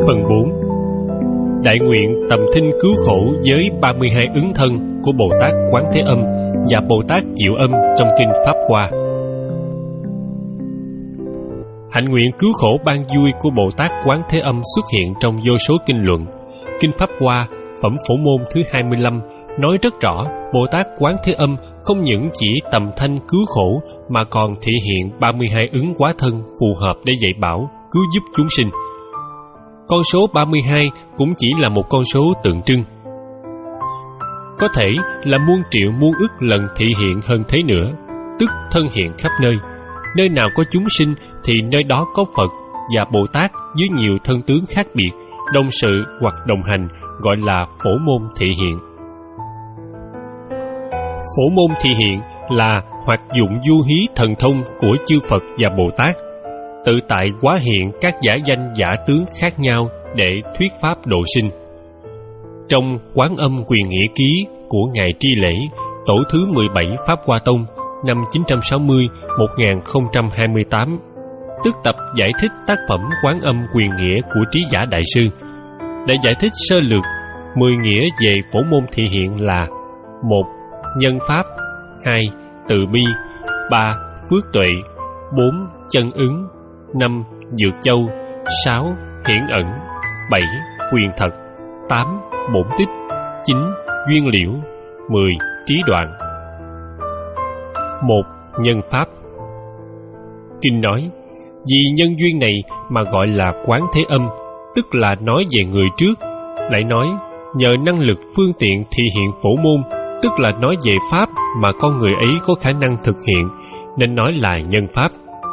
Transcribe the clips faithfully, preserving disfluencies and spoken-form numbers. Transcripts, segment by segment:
Phần bốn. Đại nguyện tầm thinh cứu khổ với ba mươi hai ứng thân của Bồ Tát Quán Thế Âm và Bồ Tát Diệu Âm trong kinh Pháp Hoa. Hạnh nguyện cứu khổ ban vui của Bồ Tát Quán Thế Âm xuất hiện trong vô số kinh luận. Kinh Pháp Hoa, phẩm Phổ Môn thứ hai mươi lăm nói rất rõ Bồ Tát Quán Thế Âm không những chỉ tầm thanh cứu khổ mà còn thể hiện ba mươi hai ứng hóa thân phù hợp để dạy bảo, cứu giúp chúng sinh. Con số ba mươi hai cũng chỉ là một con số tượng trưng. Có thể là muôn triệu muôn ức lần thị hiện hơn thế nữa, tức thân hiện khắp nơi. Nơi nào có chúng sinh thì nơi đó có Phật và Bồ Tát với nhiều thân tướng khác biệt, đồng sự hoặc đồng hành, gọi là phổ môn thị hiện. Phổ môn thị hiện là hoạt dụng du hí thần thông của chư Phật và Bồ Tát, tự tại hóa hiện các giả danh giả tướng khác nhau để thuyết pháp độ sinh. Trong Quán Âm Quyền Nghĩa Ký của Ngài Tri Lễ, tổ thứ mười bảy Pháp Hoa Tông, năm chín trăm sáu mươi đến một nghìn không trăm hai mươi tám, tức tập giải thích tác phẩm Quán Âm Quyền Nghĩa của Trí Giả Đại Sư, đã giải thích sơ lược mười nghĩa về phổ môn thị hiện là: một. Nhân pháp, hai. Từ bi, ba. Phước tuệ, bốn. Chân ứng, năm. Dược châu, sáu. Hiển ẩn, bảy. Quyền thật, tám. Bổn tích, chín. Duyên liễu, mười. Trí đoạn. Một. Nhân pháp. Kinh nói, vì nhân duyên này mà gọi là Quán Thế Âm, tức là nói về người trước. Lại nói, nhờ năng lực phương tiện thị hiện phổ môn, tức là nói về pháp mà con người ấy có khả năng thực hiện, nên nói là nhân pháp.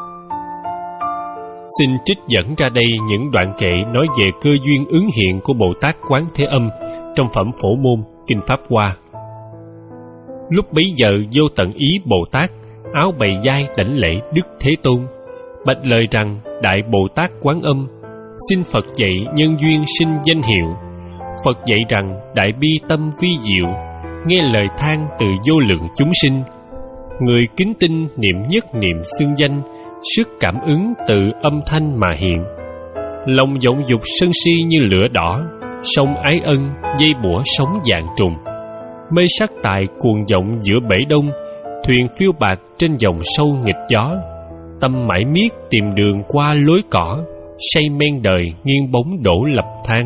Xin trích dẫn ra đây những đoạn kệ nói về cơ duyên ứng hiện của Bồ Tát Quán Thế Âm trong phẩm Phổ Môn, kinh Pháp Hoa. Lúc bấy giờ vô tận ý Bồ Tát, áo bày vai đảnh lễ Đức Thế Tôn, bạch lời rằng: Đại Bồ Tát Quán Âm, xin Phật dạy nhân duyên sinh danh hiệu. Phật dạy rằng đại bi tâm vi diệu, nghe lời than từ vô lượng chúng sinh. Người kính tinh niệm nhất niệm xưng danh, sức cảm ứng từ âm thanh mà hiện. Lòng vọng dục sân si như lửa đỏ, sông ái ân dây bủa sóng vạn trùng. Mê sắc tài cuồng vọng giữa bể đông, thuyền phiêu bạc trên dòng sâu nghịch gió. Tâm mãi miết tìm đường qua lối cỏ, say men đời nghiêng bóng đổ lập thang.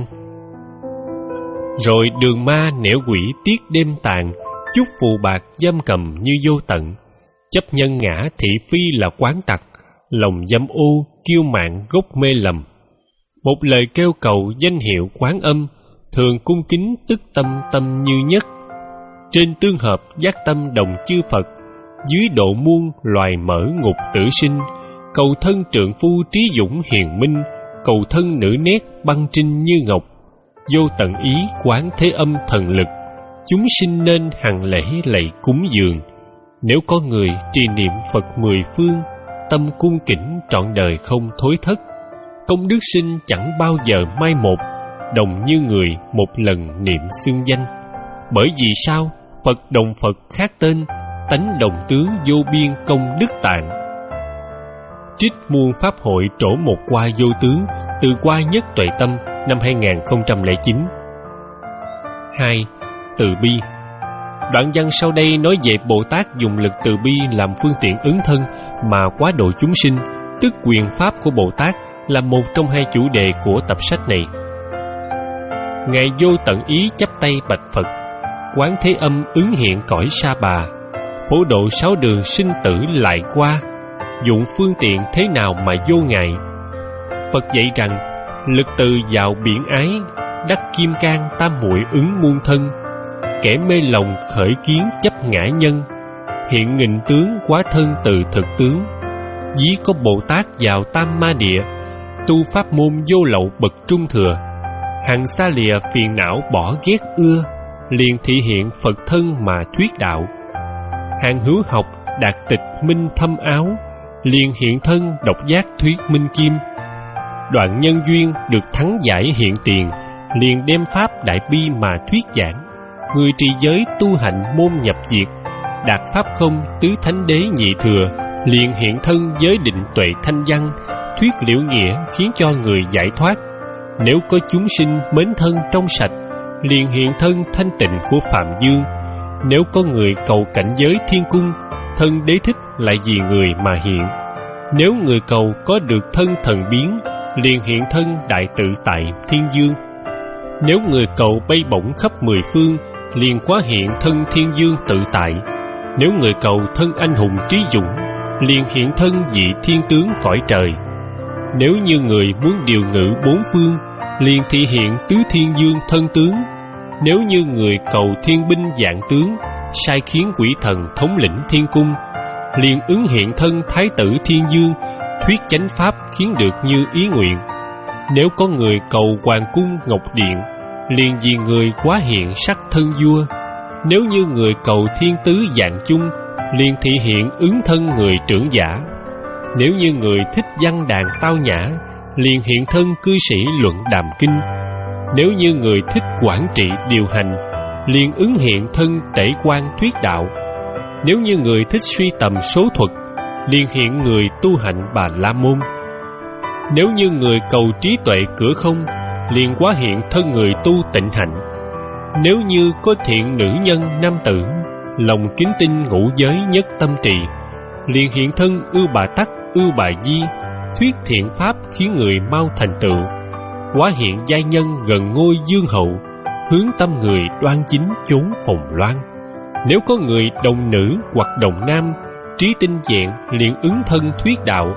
Rồi đường ma nẻo quỷ tiết đêm tàn, chút phù bạc giam cầm như vô tận. Chấp nhân ngã thị phi là quán tặc, lòng dâm ô kiêu mạn gốc mê lầm. Một lời kêu cầu danh hiệu Quán Âm, thường cung kính tức tâm tâm như nhất. Trên tương hợp giác tâm đồng chư Phật, dưới độ muôn loài mở ngục tử sinh. Cầu thân trượng phu trí dũng hiền minh, cầu thân nữ nét băng trinh như ngọc. Vô tận ý Quán Thế Âm thần lực, chúng sinh nên hằng lễ lạy cúng dường. Nếu có người trì niệm Phật mười phương, tâm cung kính trọn đời không thối thất. Công đức sinh chẳng bao giờ mai một, đồng như người một lần niệm xưng danh. Bởi vì sao? Phật đồng Phật khác tên, tánh đồng tướng vô biên công đức tạng. Trích muôn pháp hội trổ một qua vô tướng, từ qua nhất tuệ tâm, năm hai nghìn không trăm lẻ chín. Hai. Từ bi. Đoạn văn sau đây nói về Bồ Tát dùng lực từ bi làm phương tiện ứng thân mà quá độ chúng sinh, tức quyền pháp của Bồ Tát là một trong hai chủ đề của tập sách này. Ngài vô tận ý chắp tay bạch Phật: Quán Thế Âm ứng hiện cõi Sa Bà, phổ độ sáu đường sinh tử lại qua, dụng phương tiện thế nào mà vô ngại. Phật dạy rằng lực từ vào biển ái, đắc kim cang tam muội ứng muôn thân. Kẻ mê lòng khởi kiến chấp ngã nhân, hiện nghìn tướng quá thân từ thực tướng. Ví có Bồ Tát vào tam ma địa, tu pháp môn vô lậu bậc trung thừa. Hằng xa lìa phiền não bỏ ghét ưa, liền thị hiện Phật thân mà thuyết đạo. Hàng hữu học đạt tịch minh thâm áo, liền hiện thân độc giác thuyết minh kim. Đoạn nhân duyên được thắng giải hiện tiền, liền đem pháp đại bi mà thuyết giảng. Người trì giới tu hạnh môn nhập diệt, đạt pháp không tứ thánh đế nhị thừa, liền hiện thân giới định tuệ thanh văn, thuyết liễu nghĩa khiến cho người giải thoát. Nếu có chúng sinh mến thân trong sạch, liền hiện thân thanh tịnh của Phạm Dương. Nếu có người cầu cảnh giới thiên cung, thân Đế Thích lại vì người mà hiện. Nếu người cầu có được thân thần biến, liền hiện thân đại tự tại thiên dương. Nếu người cầu bay bổng khắp mười phương, liền quá hiện thân thiên dương tự tại. Nếu người cầu thân anh hùng trí dũng, liền hiện thân vị thiên tướng cõi trời. Nếu như người muốn điều ngự bốn phương, liền thị hiện tứ thiên dương thân tướng. Nếu như người cầu thiên binh vạn tướng, sai khiến quỷ thần thống lĩnh thiên cung, liền ứng hiện thân thái tử thiên dương, thuyết chánh pháp khiến được như ý nguyện. Nếu có người cầu hoàng cung ngọc điện, liền vì người quá hiện sắc thân vua. Nếu như người cầu thiên tứ vạn chung, liền thị hiện ứng thân người trưởng giả. Nếu như người thích văn đàn tao nhã, liền hiện thân cư sĩ luận đàm kinh. Nếu như người thích quản trị điều hành, liền ứng hiện thân tể quan thuyết đạo. Nếu như người thích suy tầm số thuật, liền hiện người tu hạnh Bà La Môn. Nếu như người cầu trí tuệ cửa không, liền quá hiện thân người tu tịnh hạnh. Nếu như có thiện nữ nhân nam tử, lòng kính tinh ngũ giới nhất tâm trì, liền hiện thân Ưu Bà Tắc, Ưu Bà Di, thuyết thiện pháp khiến người mau thành tựu. Quá hiện giai nhân gần ngôi dương hậu, hướng tâm người đoan chính chốn phồng loan. Nếu có người đồng nữ hoặc đồng nam, trí tinh vẹn liền ứng thân thuyết đạo.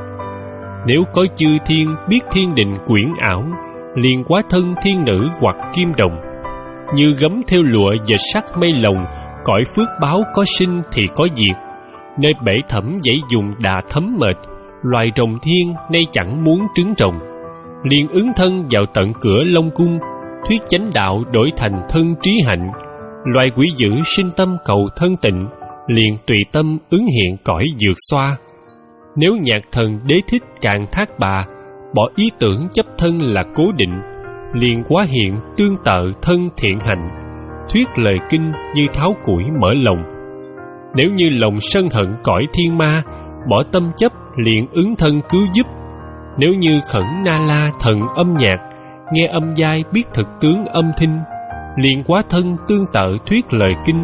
Nếu có chư thiên biết thiên định quyển ảo, liền quá thân thiên nữ hoặc kim đồng. Như gấm theo lụa dệt sắc mây lồng, cõi phước báo có sinh thì có diệt. Nơi bể thẩm dãy dùng đà thấm mệt, loài rồng thiên nay chẳng muốn trứng rồng. Liền ứng thân vào tận cửa Long Cung, thuyết chánh đạo đổi thành thân trí hạnh. Loài quỷ dữ sinh tâm cầu thân tịnh, liền tùy tâm ứng hiện cõi dược xoa. Nếu nhạc thần Đế Thích càng thác bà, bỏ ý tưởng chấp thân là cố định, liền quá hiện tương tự thân thiện hạnh, thuyết lời kinh như tháo củi mở lòng. Nếu như lòng sân hận cõi thiên ma, bỏ tâm chấp liền ứng thân cứu giúp. Nếu như khẩn na la thần âm nhạc, nghe âm giai biết thực tướng âm thinh, liền quá thân tương tự thuyết lời kinh.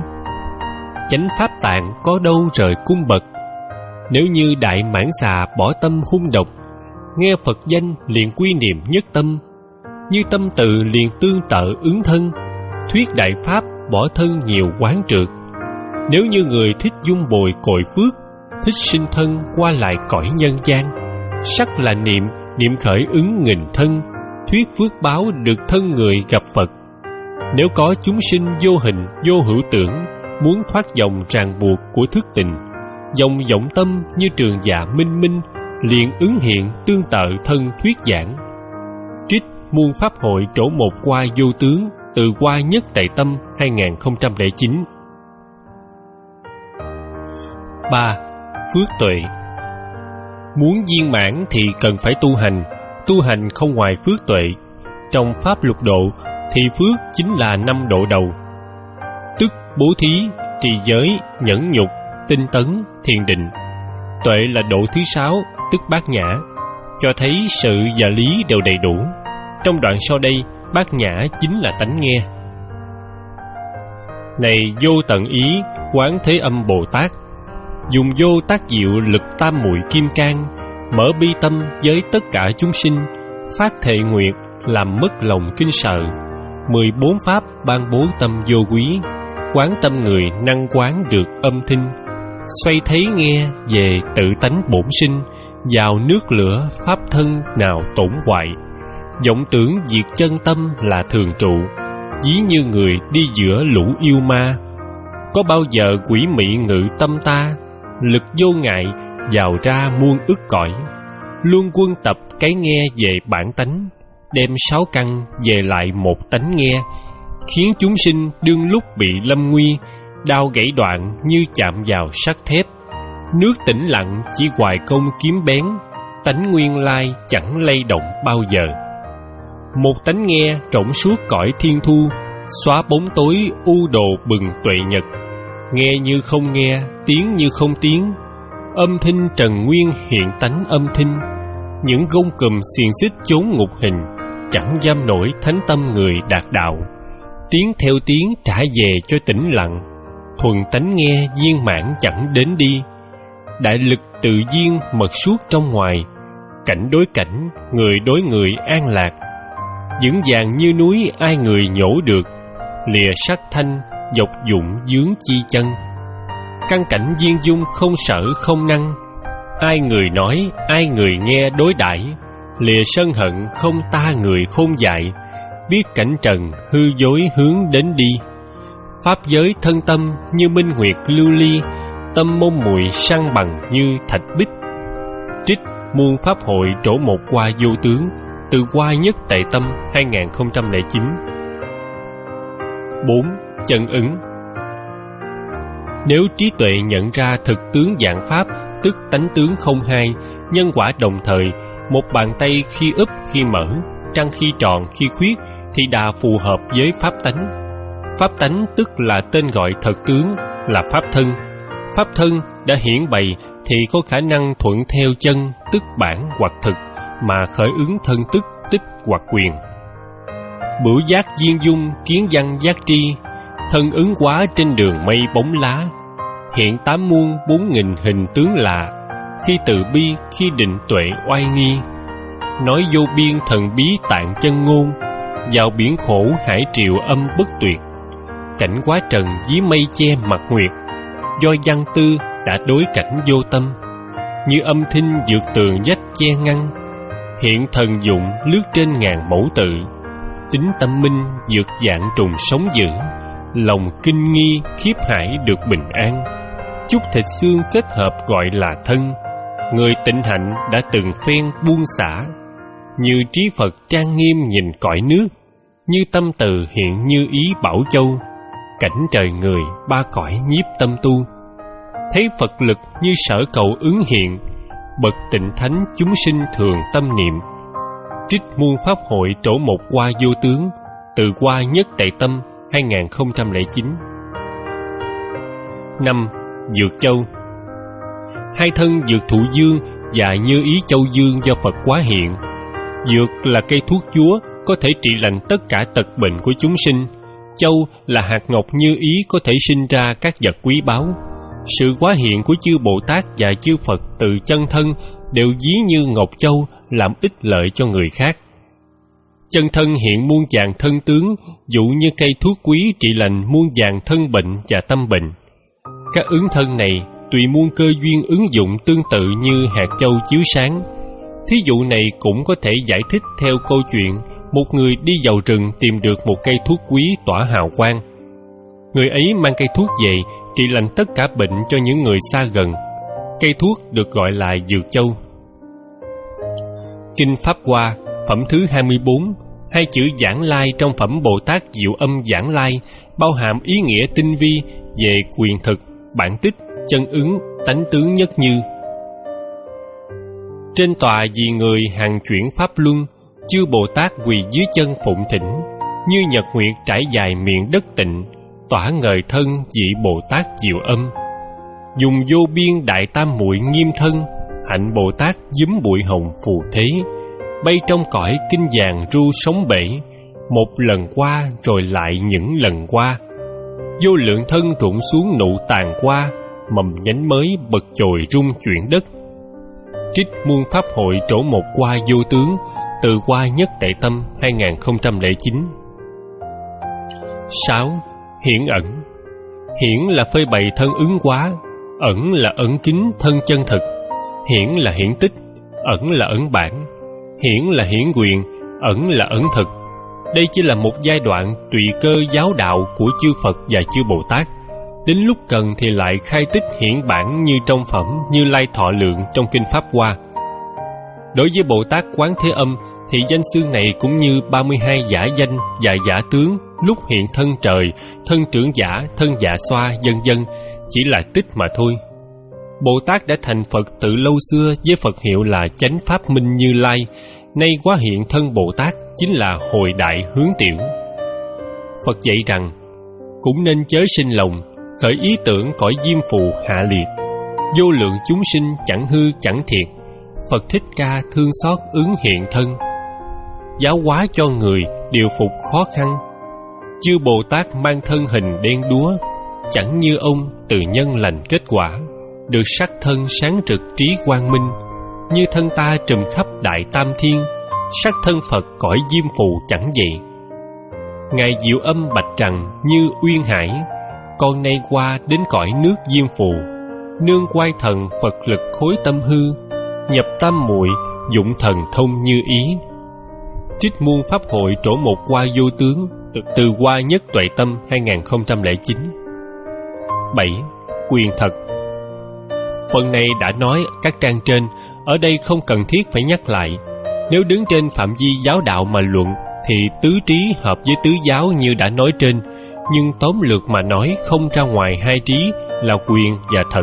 Chánh pháp tạng có đâu rời cung bậc. Nếu như đại mãn xà bỏ tâm hung độc, nghe Phật danh liền quy niệm nhất tâm. Như tâm từ liền tương tự ứng thân, thuyết đại pháp bỏ thân nhiều quán trượt. Nếu như người thích dung bồi cội phước, thích sinh thân qua lại cõi nhân gian, sắc là niệm, niệm khởi ứng nghìn thân, thuyết phước báo được thân người gặp Phật. Nếu có chúng sinh vô hình vô hữu tưởng, muốn thoát dòng ràng buộc của thức tình, dòng vọng tâm như trường dạ minh minh, liền ứng hiện tương tự thân thuyết giảng. Trích Muôn Pháp Hội Trổ Một Qua Vô Tướng, từ Qua Nhất Tệ Tâm hai nghìn không trăm lẻ chín. ba. Phước tuệ. Muốn viên mãn thì cần phải tu hành. Tu hành không ngoài phước tuệ. Trong Pháp Lục Độ thì phước chính là năm độ đầu, tức bố thí, trì giới, nhẫn nhục, tinh tấn, thiền định. Tuệ là độ thứ sáu, tức bát nhã, cho thấy sự và lý đều đầy đủ. Trong đoạn sau đây, bát nhã chính là tánh nghe. Này vô tận ý, Quán Thế Âm Bồ Tát, dùng vô tác diệu lực tam muội kim cang, mở bi tâm với tất cả chúng sinh, phát thệ nguyện, làm mất lòng kinh sợ. Mười bốn pháp ban bố tâm vô quý, quán tâm người năng quán được âm thanh. Xoay thấy nghe về tự tánh bổn sinh, vào nước lửa pháp thân nào tổn hoại. Vọng tưởng diệt chân tâm là thường trụ, ví như người đi giữa lũ yêu ma. Có bao giờ quỷ mị ngự tâm ta, lực vô ngại vào ra muôn ức cõi. Luôn quân tập cái nghe về bản tánh, đem sáu căn về lại một tánh nghe, khiến chúng sinh đương lúc bị lâm nguy, đao gãy đoạn như chạm vào sắt thép. Nước tĩnh lặng chỉ hoài công kiếm bén, tánh nguyên lai chẳng lay động bao giờ. Một tánh nghe rộng suốt cõi thiên thu, xóa bóng tối u đồ bừng tuệ nhật. Nghe như không nghe, tiếng như không tiếng, âm thanh trần nguyên hiện tánh âm thanh. Những gông cùm xiềng xích chốn ngục hình, chẳng giam nổi thánh tâm người đạt đạo. Tiếng theo tiếng trả về cho tĩnh lặng, thuần tánh nghe viên mãn chẳng đến đi. Đại lực tự nhiên mật suốt trong ngoài, cảnh đối cảnh, người đối người an lạc. Vững vàng như núi ai người nhổ được, lìa sắc thanh, dọc dụng dướng chi chân. Căn cảnh viên dung không sở không năng, ai người nói, ai người nghe đối đãi. Lìa sân hận không ta người khôn dại, biết cảnh trần hư dối hướng đến đi. Pháp giới thân tâm như minh nguyệt lưu ly, tâm môn muội sang bằng như thạch bích. Trích muôn pháp hội trổ một qua vô tướng, từ qua nhất tệ tâm hai không không chín. Bốn. Chân ứng. Nếu trí tuệ nhận ra thực tướng dạng pháp, tức tánh tướng không hai, nhân quả đồng thời, một bàn tay khi úp khi mở, trăng khi tròn khi khuyết, thì đà phù hợp với pháp tánh. Pháp tánh tức là tên gọi thật tướng, là pháp thân. Pháp thân đã hiển bày thì có khả năng thuận theo chân, tức bản hoặc thực, mà khởi ứng thân tức, tích hoặc quyền. Bửu giác viên dung, kiến văn giác tri, thân ứng quá trên đường mây bóng lá. Hiện tám muôn bốn nghìn hình tướng lạ, khi từ bi, khi định tuệ oai nghi. Nói vô biên thần bí tạng chân ngôn, vào biển khổ hải triều âm bất tuyệt. Cảnh quá trần dí mây che mặt nguyệt, do văn tư đã đối cảnh vô tâm. Như âm thanh vượt tường vách che ngăn, hiện thần dụng lướt trên ngàn mẫu tự. Tính tâm minh vượt dạng trùng sống dữ, lòng kinh nghi khiếp hải được bình an. Chút thịt xương kết hợp gọi là thân, người tịnh hạnh đã từng phen buông xả. Như trí Phật trang nghiêm nhìn cõi nước, như tâm từ hiện như ý bảo châu. Cảnh trời người ba cõi nhiếp tâm tu, thấy Phật lực như sở cầu ứng hiện. Bậc tịnh thánh chúng sinh thường tâm niệm, trích muôn pháp hội trổ một qua vô tướng, từ qua nhất tệ tâm hai không không chín. Năm. Dược châu. Hai thân dược thụ dương và như ý châu dương do Phật quá hiện. Dược là cây thuốc chúa, có thể trị lành tất cả tật bệnh của chúng sinh. Châu là hạt ngọc như ý, có thể sinh ra các vật quý báu. Sự quá hiện của chư Bồ Tát và chư Phật từ chân thân đều ví như ngọc châu, làm ích lợi cho người khác. Chân thân hiện muôn vàn thân tướng, dụ như cây thuốc quý trị lành muôn vàn thân bệnh và tâm bệnh. Các ứng thân này tùy muôn cơ duyên ứng dụng tương tự như hạt châu chiếu sáng. Thí dụ này cũng có thể giải thích theo câu chuyện một người đi vào rừng tìm được một cây thuốc quý tỏa hào quang. Người ấy mang cây thuốc về trị lành tất cả bệnh cho những người xa gần. Cây thuốc được gọi là dược châu. Kinh Pháp Hoa, phẩm thứ hai mươi bốn, hai chữ Giảng Lai trong phẩm Bồ Tát Diệu Âm Giảng Lai bao hàm ý nghĩa tinh vi về quyền thực, bản tích, chân ứng, tánh tướng nhất như. Trên tòa vì người hằng chuyển pháp luân, chư Bồ Tát quỳ dưới chân phụng thỉnh, như nhật nguyệt trải dài miền đất tịnh, tỏa ngời thân vị Bồ Tát Diệu Âm. Dùng vô biên đại tam muội nghiêm thân, hạnh Bồ Tát giúm bụi hồng phù thế, bay trong cõi kinh vàng ru sống bể, một lần qua rồi lại những lần qua. Vô lượng thân rụng xuống nụ tàn qua, mầm nhánh mới bật chồi rung chuyển đất. Trích muôn pháp hội trổ một qua vô tướng, từ qua nhất tệ tâm hai không không chín. Sáu. Hiển ẩn. Hiển là phơi bày thân ứng quá, ẩn là ẩn kín thân chân thực. Hiển là hiển tích, ẩn là ẩn bản. Hiển là hiển quyền, ẩn là ẩn thực. Đây chỉ là một giai đoạn tùy cơ giáo đạo của chư Phật và chư Bồ Tát. Đến lúc cần thì lại khai tích hiển bản như trong phẩm Như Lai Thọ Lượng trong Kinh Pháp Hoa. Đối với Bồ Tát Quán Thế Âm thì danh xưng này cũng như ba mươi hai giả danh và giả tướng, lúc hiện thân trời, thân trưởng giả, thân dạ xoa, vân vân, chỉ là tích mà thôi. Bồ Tát đã thành Phật từ lâu xưa với Phật hiệu là Chánh Pháp Minh Như Lai, nay quá hiện thân Bồ Tát chính là hồi đại hướng tiểu. Phật dạy rằng, cũng nên chớ sinh lòng, khởi ý tưởng cõi diêm phù hạ liệt. Vô lượng chúng sinh chẳng hư chẳng thiệt, Phật Thích Ca thương xót ứng hiện thân. giáo hóa cho người điều phục khó khăn. Chư Bồ Tát mang thân hình đen đúa, chẳng như ông từ nhân lành kết quả, được sắc thân sáng trực trí quang minh. Như thân ta trùm khắp đại tam thiên, sắc thân Phật cõi diêm phù chẳng vậy. Ngài Diệu Âm bạch rằng như Uyên Hải, con nay qua đến cõi nước diêm phù, nương quay thần Phật lực khối tâm hư, nhập tam muội dụng thần thông như ý. Trích muôn pháp hội trổ một qua vô tướng, từ qua nhất tuệ tâm hai nghìn không trăm lẻ chín. bảy. Quyền thật. Phần này đã nói các trang trên, ở đây không cần thiết phải nhắc lại. Nếu đứng trên phạm vi giáo đạo mà luận thì tứ trí hợp với tứ giáo như đã nói trên, nhưng tóm lược mà nói không ra ngoài hai trí là quyền và thật.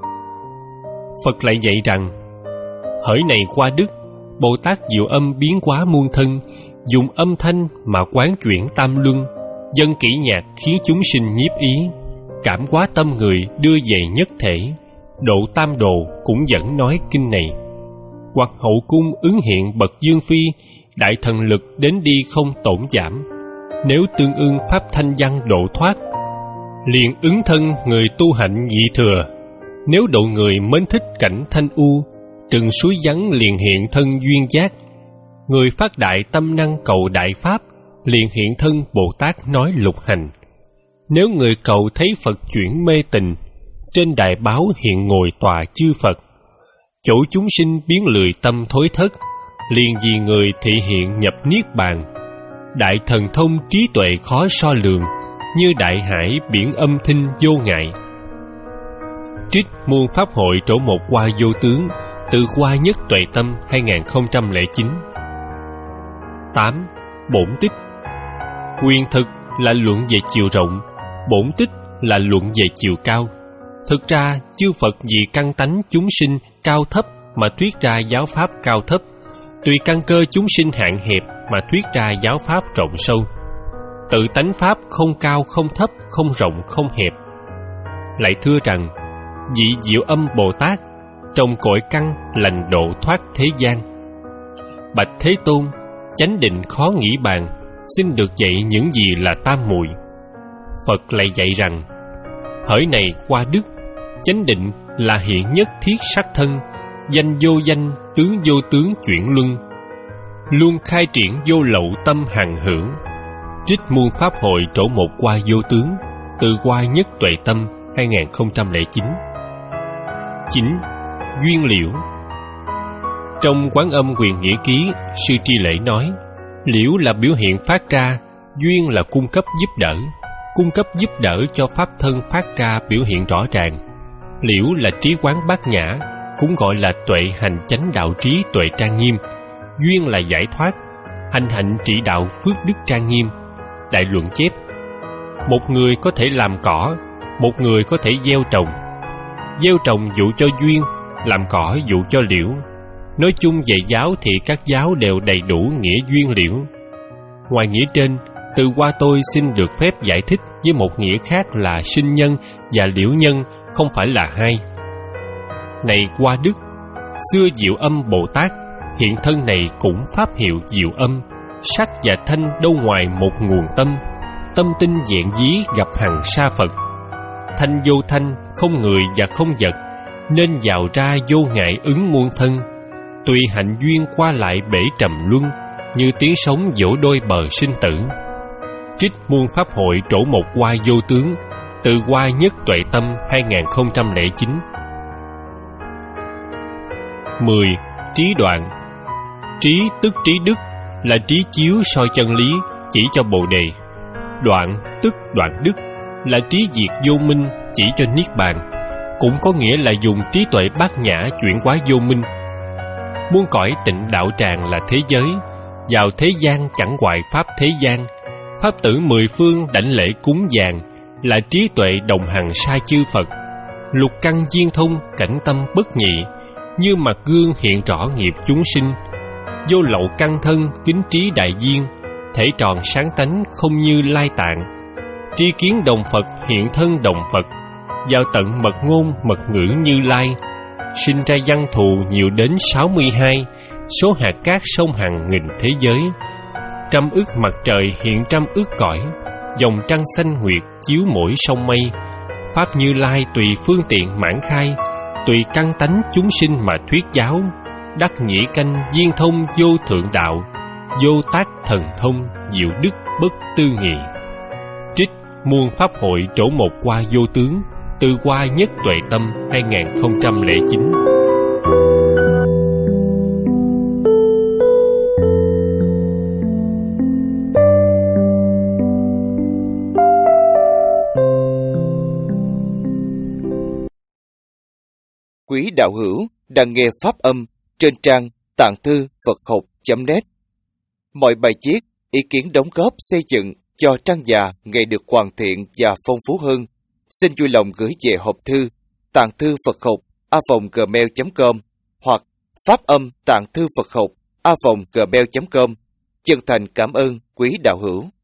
Phật lại dạy rằng: hỡi này qua đức, Bồ Tát Diệu Âm biến hóa muôn thân, dùng âm thanh mà quán chuyển tam luân, dân kỹ nhạc khiến chúng sinh nhiếp ý, cảm hóa tâm người đưa về nhất thể. Độ tam đồ cũng vẫn nói kinh này. Hoặc hậu cung ứng hiện bậc dương phi, đại thần lực đến đi không tổn giảm. Nếu tương ưng pháp thanh văn độ thoát, liền ứng thân người tu hạnh nhị thừa. Nếu độ người mến thích cảnh thanh u, trừng suối vắng liền hiện thân duyên giác. Người phát đại tâm năng cầu đại pháp, liền hiện thân Bồ Tát nói lục hành. Nếu người cầu thấy Phật chuyển mê tình, trên đại báo hiện ngồi tòa chư Phật. Chỗ chúng sinh biến lười tâm thối thất, liền vì người thị hiện nhập niết bàn. Đại thần thông trí tuệ khó so lường, như đại hải biển âm thinh vô ngại. Trích muôn pháp hội trổ một qua vô tướng, từ qua nhất tuệ tâm hai nghìn không trăm lẻ chín. tám. Bổn tích. Quyền thực là luận về chiều rộng, bổn tích là luận về chiều cao. Thực ra chư Phật vì căn tánh chúng sinh cao thấp mà thuyết ra giáo pháp cao thấp, tùy căn cơ chúng sinh hạn hẹp mà thuyết ra giáo pháp rộng sâu. Tự tánh pháp không cao không thấp, không rộng không hẹp. Lại thưa rằng vị Diệu Âm Bồ Tát trong cõi căn lành độ thoát thế gian. Bạch Thế Tôn, chánh định khó nghĩ bàn, xin được dạy những gì là tam muội. Phật lại dạy rằng: hỡi này qua đức, chánh định là hiện nhất thiết sắc thân, danh vô danh, tướng vô tướng chuyển luân, luôn khai triển vô lậu tâm hằng hưởng. Trích muôn pháp hội trổ một qua vô tướng, từ qua nhất tuệ tâm hai nghìn không trăm lẻ chín. chín. Duyên liễu. Trong Quán Âm Quyền Nghĩa Ký, Sư Tri Lễ nói: liễu là biểu hiện phát ra, duyên là cung cấp giúp đỡ. Cung cấp giúp đỡ cho pháp thân phát ra biểu hiện rõ ràng. Liễu là trí quán bát nhã, cũng gọi là tuệ hành chánh đạo trí tuệ trang nghiêm. Duyên là giải thoát, hành hạnh trị đạo phước đức trang nghiêm. Đại Luận chép: một người có thể làm cỏ, một người có thể gieo trồng. Gieo trồng dụ cho duyên, làm cỏ dụ cho liễu. Nói chung về giáo thì các giáo đều đầy đủ nghĩa duyên liễu. Ngoài nghĩa trên, từ qua tôi xin được phép giải thích với một nghĩa khác là sinh nhân và liễu nhân không phải là hai. Này qua đức, xưa Diệu Âm Bồ Tát hiện thân này cũng pháp hiệu Diệu Âm, sắc và thanh đâu ngoài một nguồn tâm. Tâm tinh vẹn dí gặp hằng sa Phật. Thanh vô thanh, không người và không vật, nên vào ra vô ngại ứng muôn thân. Tùy hạnh duyên qua lại bể trầm luân, như tiếng sóng vỗ đôi bờ sinh tử. Trích muôn pháp hội trổ một qua vô tướng, từ qua nhất tuệ tâm hai nghìn không trăm lẻ chín. mười. Trí đoạn. Trí tức trí đức, là trí chiếu soi chân lý, chỉ cho bồ đề. Đoạn tức đoạn đức, là trí diệt vô minh, chỉ cho niết bàn. Cũng có nghĩa là dùng trí tuệ bát nhã chuyển hóa vô minh. Muôn cõi tịnh đạo tràng là thế giới, vào thế gian chẳng hoại pháp thế gian. Pháp tử mười phương đảnh lễ cúng dường, là trí tuệ đồng hành sai chư Phật. Lục căn viên thông, cảnh tâm bất nhị, như mặt gương hiện rõ nghiệp chúng sinh. Vô lậu căn thân, kính trí đại viên, thể tròn sáng tánh không như lai tạng. Tri kiến đồng Phật hiện thân đồng Phật, vào tận mật ngôn mật ngữ Như Lai. Sinh ra văn thù nhiều đến sáu mươi hai, số hạt cát sông hằng nghìn thế giới. trăm ức mặt trời hiện trăm ức cõi, dòng trăng xanh nguyệt chiếu mỗi sông mây. Pháp Như Lai tùy phương tiện mãn khai, tùy căn tánh chúng sinh mà thuyết giáo. Đắc nhĩ canh viên thông vô thượng đạo, vô tác thần thông diệu đức bất tư nghị. Trích Muôn Pháp Hội Trổ Một Qua Vô Tướng, Từ Qua Nhất Tuệ Tâm hai nghìn không trăm lẻ chín. Quý đạo hữu đang nghe pháp âm trên trang tạng thư Phật học chấm net. Mọi bài viết, ý kiến đóng góp xây dựng cho trang già ngày được hoàn thiện và phong phú hơn, xin vui lòng gửi về hộp thư tạng thư Phật học a vòng gmail chấm com hoặc pháp âm tạng thư Phật học a vòng gmail chấm com. Chân thành cảm ơn quý đạo hữu.